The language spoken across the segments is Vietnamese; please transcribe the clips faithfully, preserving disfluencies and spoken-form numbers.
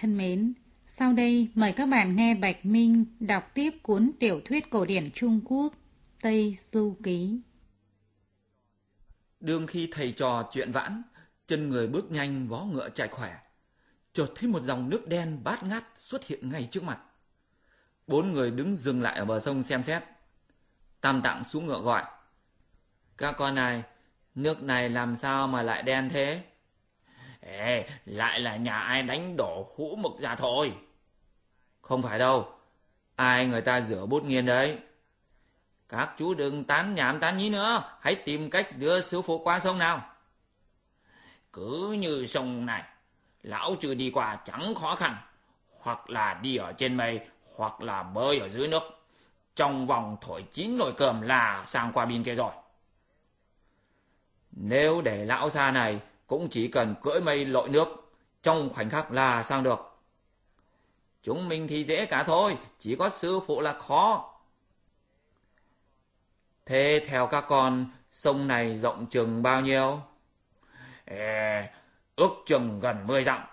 thân mến, sau đây mời các bạn nghe Bạch Minh đọc tiếp cuốn tiểu thuyết cổ điển Trung Quốc Tây Du Ký. Đương khi thầy trò chuyện vãn, chân người bước nhanh vó ngựa chạy khỏe, chợt thấy một dòng nước đen bát ngát xuất hiện ngay trước mặt. Bốn người đứng dừng lại ở bờ sông xem xét. Tam Tạng xuống ngựa gọi: "Các con này, nước này làm sao mà lại đen thế?" "Ê, lại là nhà ai đánh đổ hũ mực ra thôi." "Không phải đâu, ai người ta rửa bút nghiên đấy." "Các chú đừng tán nhảm tán nhí nữa, hãy tìm cách đưa sư phụ qua sông nào." "Cứ như sông này, lão chưa đi qua chẳng khó khăn, hoặc là đi ở trên mây, hoặc là bơi ở dưới nước. Trong vòng thổi chín nồi cơm là sang qua bên kia rồi." "Nếu để lão xa này, cũng chỉ cần cưỡi mây lội nước, trong khoảnh khắc là sang được." "Chúng mình thì dễ cả thôi, chỉ có sư phụ là khó." "Thế theo các con, sông này rộng chừng bao nhiêu?" Ê, ước chừng gần mười dặm.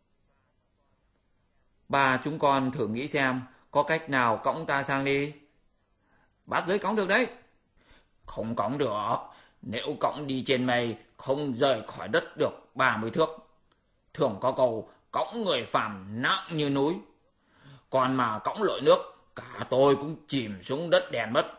"Ba chúng con thử nghĩ xem, có cách nào cõng ta sang đi?" "Bát giới cõng được đấy." "Không cõng được, nếu cõng đi trên mây, không rời khỏi đất được ba mươi thước. Thường có câu, cõng người phàm nặng như núi. Còn mà cõng lội nước, cả tôi cũng chìm xuống đất đèn mất."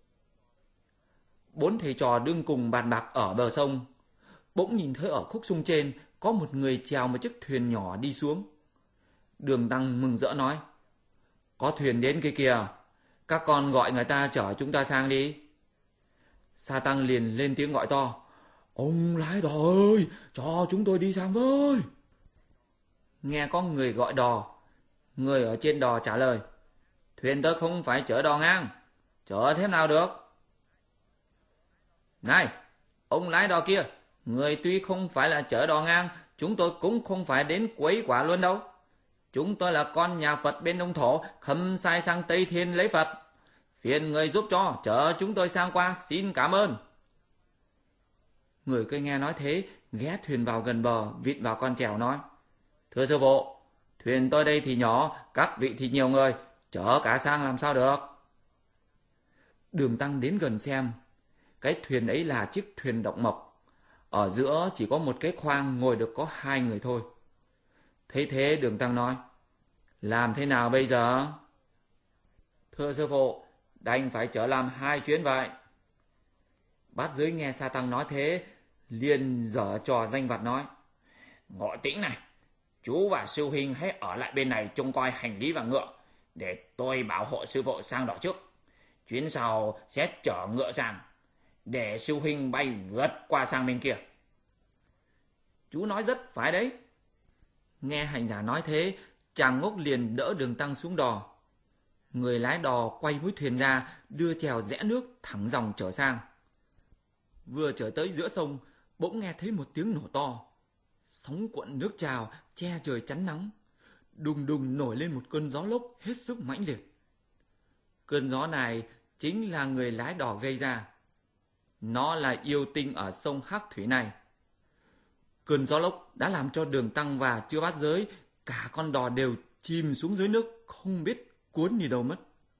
Bốn thầy trò đương cùng bàn bạc ở bờ sông, bỗng nhìn thấy ở khúc sông trên có một người chèo một chiếc thuyền nhỏ đi xuống. Đường Tăng mừng rỡ nói: "Có thuyền đến kia kìa, các con gọi người ta chở chúng ta sang đi." Sa Tăng liền lên tiếng gọi to: "Ông lái đò ơi, cho chúng tôi đi sang với." Nghe có người gọi đò, người ở trên đò trả lời: "Thuyền tớ không phải chở đò ngang, chở thế nào được?" "Này, ông lái đò kia, người tuy không phải là chở đò ngang, chúng tôi cũng không phải đến quấy quả luôn đâu. Chúng tôi là con nhà Phật bên Đông Thổ, khâm sai sang Tây Thiên lấy Phật. Phiền người giúp cho, chở chúng tôi sang qua, xin cảm ơn." Người kia nghe nói thế, ghé thuyền vào gần bờ, vịn vào con chèo nói: "Thưa sư phụ, thuyền tôi đây thì nhỏ, các vị thì nhiều người, chở cả sang làm sao được?" Đường Tăng đến gần xem, cái thuyền ấy là chiếc thuyền động mộc, ở giữa chỉ có một cái khoang ngồi được có hai người thôi. Thấy thế Đường Tăng nói: "Làm thế nào bây giờ?" "Thưa sư phụ, đành phải chở làm hai chuyến vậy." Bát giới nghe Sa Tăng nói thế, liền giở trò danh vặt nói: "Ngộ Tĩnh này, chú và sư huynh hãy ở lại bên này trông coi hành lý và ngựa, để tôi bảo hộ sư phụ sang đò trước. Chuyến sau sẽ chở ngựa sang, để sư huynh bay vượt qua sang bên kia." "Chú nói rất phải đấy." Nghe hành giả nói thế, chàng ngốc liền đỡ Đường Tăng xuống đò. Người lái đò quay mũi thuyền ra, đưa chèo rẽ nước thẳng dòng chở sang. Vừa chở tới giữa sông, bỗng nghe thấy một tiếng nổ to. Sóng cuộn nước trào, che trời chắn nắng. Đùng đùng nổi lên một cơn gió lốc hết sức mãnh liệt. Cơn gió này chính là người lái đò gây ra. Nó là yêu tinh ở sông Hắc Thủy này. Cơn gió lốc đã làm cho Đường Tăng và Chư Bát Giới, cả con đò đều chìm xuống dưới nước, không biết cuốn đi đâu mất.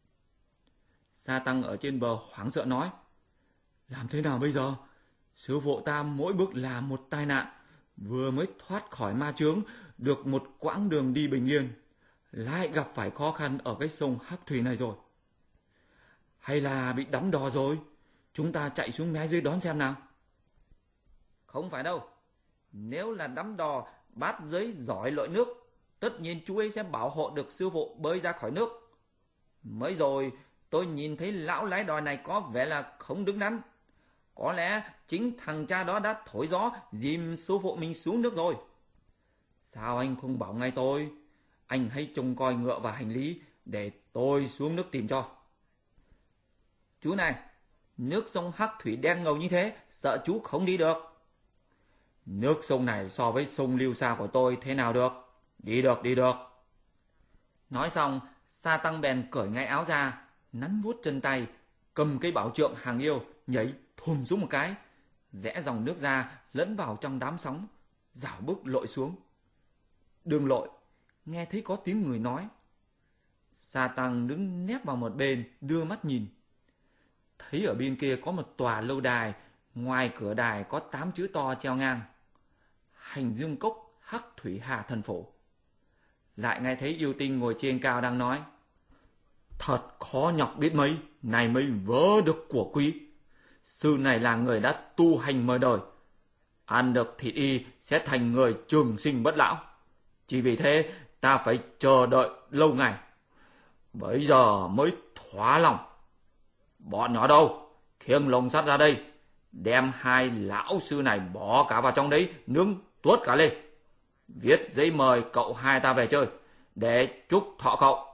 Sa Tăng ở trên bờ hoảng sợ nói: "Làm thế nào bây giờ? Sư phụ ta mỗi bước là một tai nạn, vừa mới thoát khỏi ma chướng, được một quãng đường đi bình yên, lại gặp phải khó khăn ở cái sông Hắc Thủy này rồi. Hay là bị đắm đò rồi? Chúng ta chạy xuống mé dưới đón xem nào." "Không phải đâu, nếu là đắm đò, Bát giới giỏi lội nước, tất nhiên chú ấy sẽ bảo hộ được sư phụ bơi ra khỏi nước. Mới rồi tôi nhìn thấy lão lái đò này có vẻ là không đứng đắn. Có lẽ chính thằng cha đó đã thổi gió dìm sư phụ mình xuống nước rồi." "Sao anh không bảo ngay tôi? Anh hãy trông coi ngựa và hành lý, để tôi xuống nước tìm cho." "Chú này, nước sông Hắc Thủy đen ngầu như thế, sợ chú không đi được." "Nước sông này so với sông Lưu Sa của tôi thế nào được? Đi được, đi được." Nói xong, Sa Tăng bèn cởi ngay áo ra, nắn vuốt chân tay, cầm cây bảo trượng hàng yêu, nhảy thùm xuống một cái, rẽ dòng nước ra, lẫn vào trong đám sóng, dảo bước lội xuống. Đường lội, nghe thấy có tiếng người nói. Sa Tăng đứng nép vào một bên, đưa mắt nhìn. Thấy ở bên kia có một tòa lâu đài, ngoài cửa đài có tám chữ to treo ngang: Hành Dương Cốc Hắc Thủy Hà Thần Phổ. Lại nghe thấy Yêu Tinh ngồi trên cao đang nói: Thật khó nhọc biết mấy, này mới vớ được của quý. Sư này là người đã tu hành mười đời, ăn được thịt y sẽ thành người trường sinh bất lão. Chỉ vì thế ta phải chờ đợi lâu ngày, bây giờ mới thỏa lòng. Bọn nhỏ đâu? Khiêng lồng sắt ra đây, đem hai lão sư này bỏ cả vào trong đấy, nướng tuốt cả lên. Viết giấy mời cậu hai ta về chơi, để chúc thọ cậu.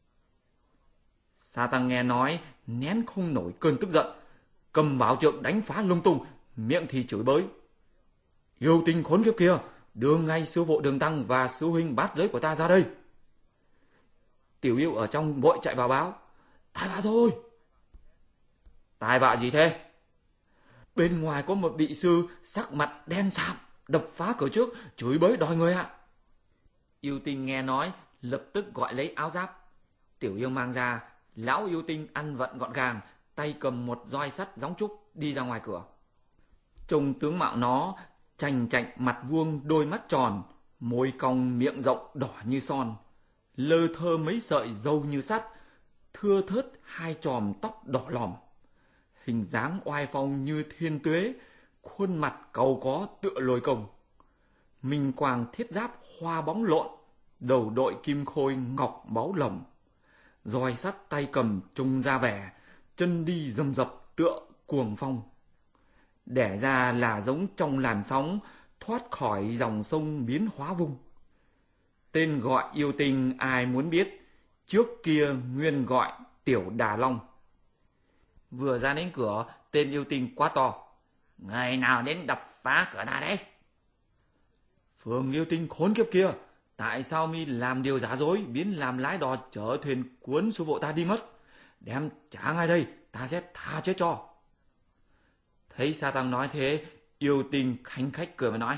Sa Tăng nghe nói, nén không nổi cơn tức giận, cầm bảo trượng đánh phá lung tung, miệng thì chửi bới: Yêu Tinh khốn kiếp kia, đưa ngay sư phụ Đường Tăng và sư huynh Bát Giới của ta ra đây. Tiểu Yêu ở trong vội chạy vào báo: Tai vạ rồi. Tai vạ gì thế? Bên ngoài có một vị sư sắc mặt đen sạm, đập phá cửa trước, chửi bới đòi người ạ. Yêu Tinh nghe nói, lập tức gọi lấy áo giáp. Tiểu Yêu mang ra, lão Yêu Tinh ăn vận gọn gàng, tay cầm một roi sắt gióng trúc đi ra ngoài cửa. Trông tướng mạo nó chành chạch, mặt vuông, đôi mắt tròn, môi cong, miệng rộng đỏ như son, lơ thơ mấy sợi râu như sắt, thưa thớt hai chòm tóc đỏ lòm, hình dáng oai phong như thiên tuế, khuôn mặt cau có tựa lồi công. Minh quang thiết giáp hoa bóng lộn, đầu đội kim khôi ngọc báu lồng, roi sắt tay cầm trông ra vẻ, chân đi rầm rập tựa cuồng phong. Đẻ ra là giống trong làn sóng, thoát khỏi dòng sông biến hóa vung. Tên gọi Yêu Tinh ai muốn biết, trước kia nguyên gọi Tiểu Đà Long. Vừa ra đến cửa, tên Yêu Tinh quá to: Người nào đến đập phá cửa ta đấy? Phương Yêu Tinh khốn kiếp kia, tại sao mi làm điều giả dối, biến làm lái đò chở thuyền cuốn sư phụ ta đi mất? Đem trả ngay đây, ta sẽ tha chết cho. Thấy Sa Tăng nói thế, Yêu Tinh khanh khách cười và nói: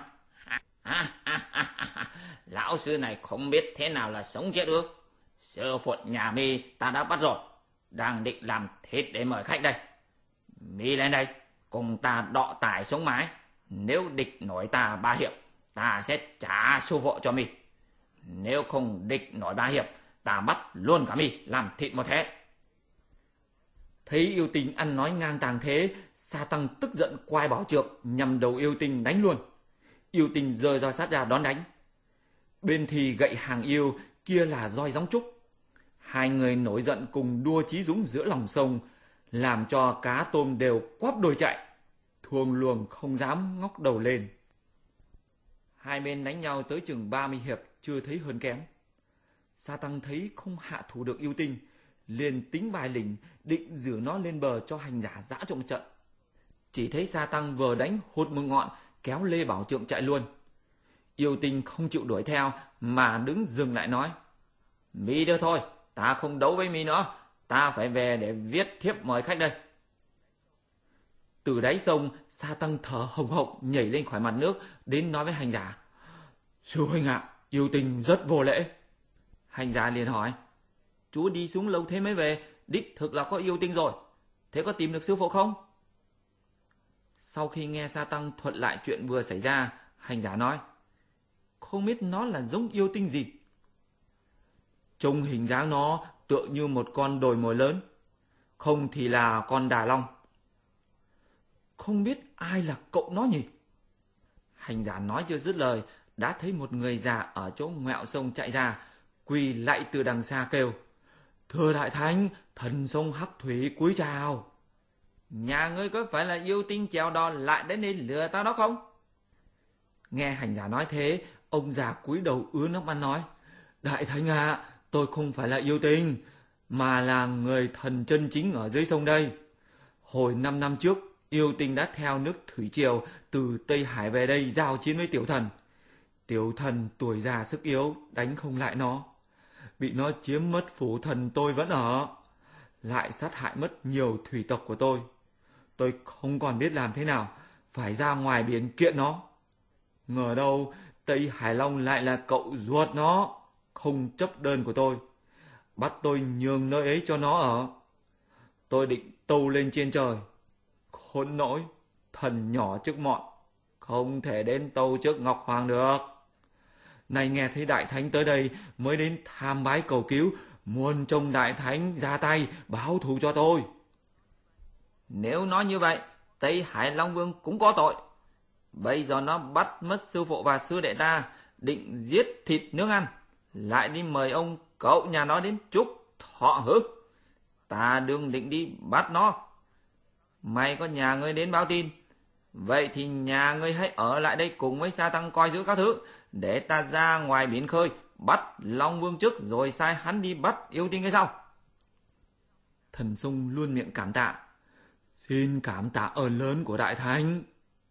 Lão sư này không biết thế nào là sống chết được. Sư phụ nhà mi ta đã bắt rồi, đang định làm thịt để mời khách đây. Mi lên đây, cùng ta đọ tải xuống mái. Nếu địch nổi ta ba hiệp, ta sẽ trả sư phụ cho mi. Nếu không địch nổi ba hiệp, ta bắt luôn cả mi làm thịt một thế. Thấy Yêu Tinh ăn nói ngang tàng thế, Sa Tăng tức giận quay bảo trượng nhằm đầu Yêu Tinh đánh luôn. Yêu Tinh giơ roi sắt ra đón đánh. Bên thì gậy hàng yêu, kia là roi gióng trúc. Hai người nổi giận cùng đua chí dũng giữa lòng sông, làm cho cá tôm đều quắp đuôi chạy, thuồng luồng không dám ngóc đầu lên. Hai bên đánh nhau tới chừng ba mươi hiệp chưa thấy hơn kém. Sa Tăng thấy không hạ thủ được Yêu Tinh, liền tính bài lỉnh định rửa nó lên bờ cho hành giả dã trong trận. Chỉ thấy Sa Tăng vừa đánh hụt một ngọn, kéo lê bảo trượng chạy luôn. Yêu Tinh không chịu đuổi theo mà đứng dừng lại nói: Mi đưa thôi, ta không đấu với mi nữa, ta phải về để viết thiếp mời khách đây. Từ đáy sông, Sa Tăng thở hồng hộc nhảy lên khỏi mặt nước, đến nói với hành giả: Sư huynh ạ, à, Yêu Tinh rất vô lễ. Hành giả liền hỏi: Chú đi xuống lâu thế mới về, đích thực là có Yêu Tinh rồi, thế có tìm được sư phụ không? Sau khi nghe Sa Tăng thuật lại chuyện vừa xảy ra, hành giả nói: Không biết nó là giống Yêu Tinh gì. Trông hình dáng nó tựa như một con đồi mồi lớn, không thì là con Đà Long. Không biết ai là cậu nó nhỉ? Hành giả nói chưa dứt lời, đã thấy một người già ở chỗ ngoẹo sông chạy ra, quỳ lạy từ đằng xa kêu: Thưa đại thánh, thần sông Hắc Thủy cúi chào. Nhà ngươi có phải là Yêu Tinh chèo đò lại đến đây lừa ta đó không? Nghe hành giả nói thế, ông già cúi đầu ứa nước mắt nói: Đại thánh ạ, à, tôi không phải là Yêu Tinh, mà là người thần chân chính ở dưới sông đây. Hồi năm năm trước, Yêu Tinh đã theo nước thủy triều từ Tây Hải về đây giao chiến với tiểu thần. Tiểu thần tuổi già sức yếu, đánh không lại nó, bị nó chiếm mất phủ thần tôi vẫn ở, lại sát hại mất nhiều thủy tộc của tôi. Tôi không còn biết làm thế nào, phải ra ngoài biển kiện nó. Ngờ đâu Tây Hải Long lại là cậu ruột nó, không chấp đơn của tôi, bắt tôi nhường nơi ấy cho nó ở. Tôi định tâu lên trên trời. Khốn nỗi, thần nhỏ trước mọn, không thể đến tâu trước Ngọc Hoàng được. Nay nghe thấy Đại Thánh tới đây mới đến tham bái cầu cứu, muốn trông Đại Thánh ra tay báo thù cho tôi. Nếu nói như vậy, Tây Hải Long Vương cũng có tội. Bây giờ nó bắt mất sư phụ và sư đệ ta, định giết thịt nướng ăn, lại đi mời ông cậu nhà nó đến chúc thọ hứ. Ta đương định đi bắt nó. May có nhà ngươi đến báo tin. Vậy thì nhà ngươi hãy ở lại đây cùng với Sa Tăng coi giữ các thứ, để ta ra ngoài biển khơi bắt Long Vương trước rồi sai hắn đi bắt yêu tinh cái sau. Thần Sung luôn miệng cảm tạ. Xin cảm tạ ơn lớn của Đại Thánh.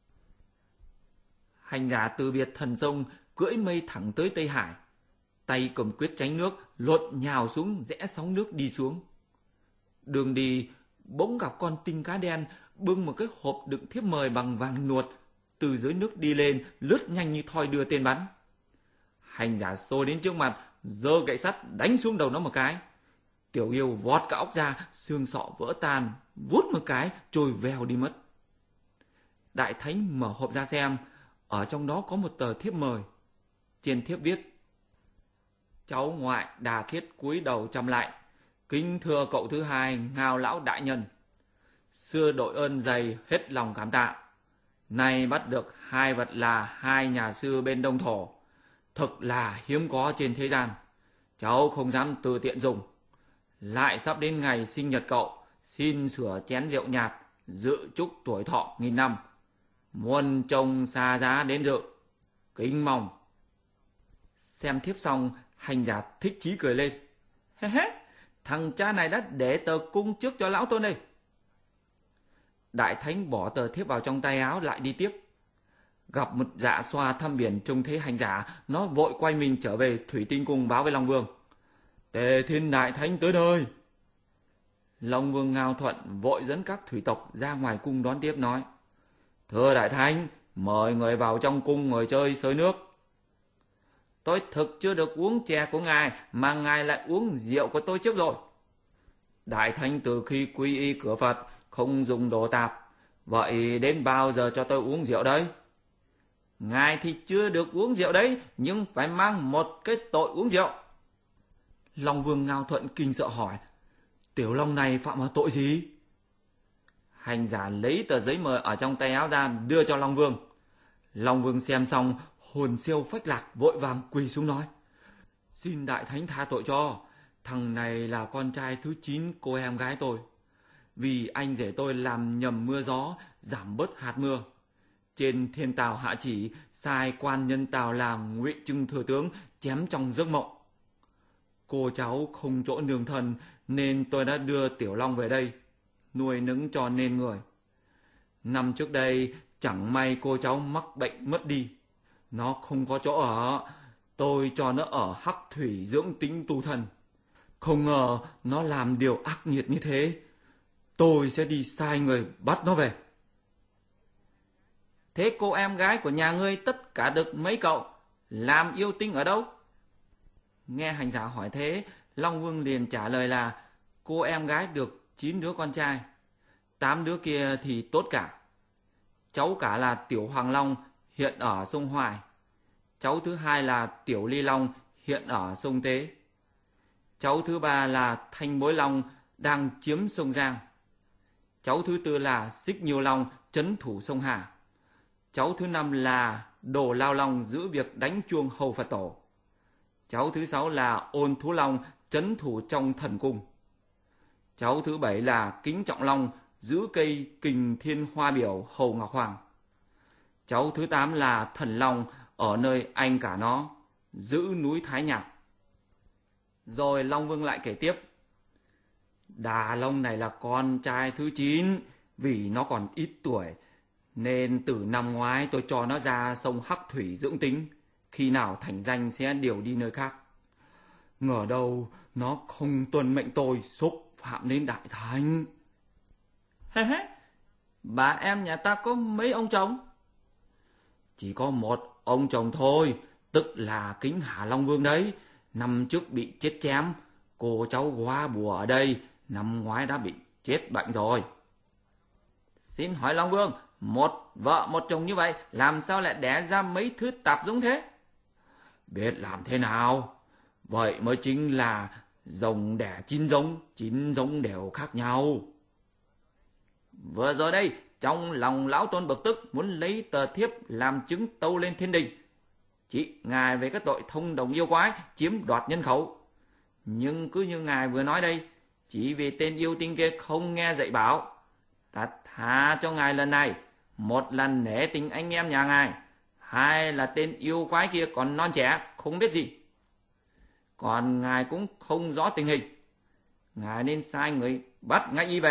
Hành giả từ biệt Thần Sung, cưỡi mây thẳng tới Tây Hải, tay cầm quyết tránh nước, lột nhào xuống rẽ sóng nước đi xuống. Đường đi bỗng gặp con tinh cá đen bưng một cái hộp đựng thiếp mời bằng vàng nuột từ dưới nước đi lên, lướt nhanh như thoi đưa tên bắn. Hành giả xô đến trước mặt, giơ gậy sắt đánh xuống đầu nó một cái. Tiểu yêu vọt cả óc ra, xương sọ vỡ tan, vút một cái trôi vèo đi mất. Đại Thánh mở hộp ra xem, ở trong đó có một tờ thiếp mời. Trên thiếp viết: cháu ngoại Đà Khiết cúi đầu chăm lại, kính thưa cậu thứ hai Ngao lão đại nhân, xưa đội ơn dày hết lòng cảm tạ. Nay bắt được hai vật là hai nhà sư bên Đông Thổ, thực là hiếm có trên thế gian, cháu không dám từ tiện dùng. Lại sắp đến ngày sinh nhật cậu, xin sửa chén rượu nhạt dự chúc tuổi thọ nghìn năm, muôn trông xa giá đến dự, kính mong. Xem thiếp xong, hành giả thích chí cười lên. Hê hê, thằng cha này đã để tờ cung trước cho lão tôn đây. Đại Thánh bỏ tờ thiếp vào trong tay áo lại đi tiếp. Gặp một dạ xoa thăm biển trông thấy hành giả, nó vội quay mình trở về Thủy Tinh Cung báo với Long Vương: Tề Thiên Đại Thánh tới nơi. Long Vương Ngao Thuận vội dẫn các thủy tộc ra ngoài cung đón tiếp, nói: Thưa Đại Thánh, mời người vào trong cung ngồi chơi sới nước. Tôi thực chưa được uống chè của ngài, mà ngài lại uống rượu của tôi trước rồi. Đại Thánh từ khi quy y cửa Phật không dùng đồ tạp, vậy đến bao giờ cho tôi uống rượu đấy? Ngài thì chưa được uống rượu đấy, nhưng phải mang một cái tội uống rượu. Long Vương Ngao Thuận kinh sợ hỏi: Tiểu Long này phạm vào tội gì? Hành giả lấy tờ giấy mời ở trong tay áo ra đưa cho Long Vương. Long Vương xem xong, hồn siêu phách lạc, vội vàng quỳ xuống nói: Xin Đại Thánh tha tội cho. Thằng này là con trai thứ chín cô em gái tôi. Vì anh rể tôi làm nhầm mưa gió, giảm bớt hạt mưa. Trên thiên tào hạ chỉ, sai quan nhân tào làng Ngụy Trưng thừa tướng chém trong giấc mộng. Cô cháu không chỗ nương thân, nên tôi đã đưa Tiểu Long về đây, nuôi nấng cho nên người. Năm trước đây, chẳng may cô cháu mắc bệnh mất đi. Nó không có chỗ ở, tôi cho nó ở Hắc Thủy dưỡng tính tu thân. Không ngờ nó làm điều ác nghiệt như thế. Tôi sẽ đi sai người bắt nó về. Thế cô em gái của nhà ngươi tất cả được mấy cậu? Làm yêu tinh ở đâu? Nghe hành giả hỏi thế, Long Vương liền trả lời là cô em gái được chín đứa con trai, tám đứa kia thì tốt cả. Cháu cả là Tiểu Hoàng Long, hiện ở sông Hoài. Cháu thứ hai là Tiểu Ly Long, hiện ở sông Tế. Cháu thứ ba là Thanh Bối Long, đang chiếm sông Giang. Cháu thứ tư là Xích Nhiêu Long, trấn thủ sông Hà. Cháu thứ năm là Đồ Lao Long, giữ việc đánh chuông hầu Phật tổ. Cháu thứ sáu là Ôn Thú Long, trấn thủ trong thần cung. Cháu thứ bảy là Kính Trọng Long, giữ cây Kình Thiên Hoa Biểu hầu Ngọc Hoàng. Cháu thứ tám là Thần Long, ở nơi anh cả nó, giữ núi Thái Nhạc. Rồi Long Vương lại kể tiếp: Đà Long này là con trai thứ chín, vì nó còn ít tuổi, nên từ năm ngoái tôi cho nó ra sông Hắc Thủy dưỡng tính, khi nào thành danh sẽ điều đi nơi khác. Ngờ đâu nó không tuân mệnh tôi, xúc phạm đến Đại Thánh. Hê hê, bà em nhà ta có mấy ông chồng? Chỉ có một ông chồng thôi, tức là Kính Hà Long Vương đấy. Năm trước bị chết chém, cô cháu góa bùa ở đây, năm ngoái đã bị chết bệnh rồi. Xin hỏi Long Vương, một vợ một chồng như vậy làm sao lại đẻ ra mấy thứ tạp giống thế? Biết làm thế nào? Vậy mới chính là rồng đẻ chín giống, chín giống đều khác nhau. Vừa rồi đây, trong lòng lão Tôn bực tức muốn lấy tờ thiếp làm chứng tâu lên thiên đình, trị ngài về các tội thông đồng yêu quái, chiếm đoạt nhân khẩu. Nhưng cứ như ngài vừa nói đây, chỉ vì tên yêu tinh kia không nghe dạy bảo, ta tha cho ngài lần này. Một là nể tình anh em nhà ngài, hai là tên yêu quái kia còn non trẻ, không biết gì. Còn ngài cũng không rõ tình hình, ngài nên sai người bắt ngay y về.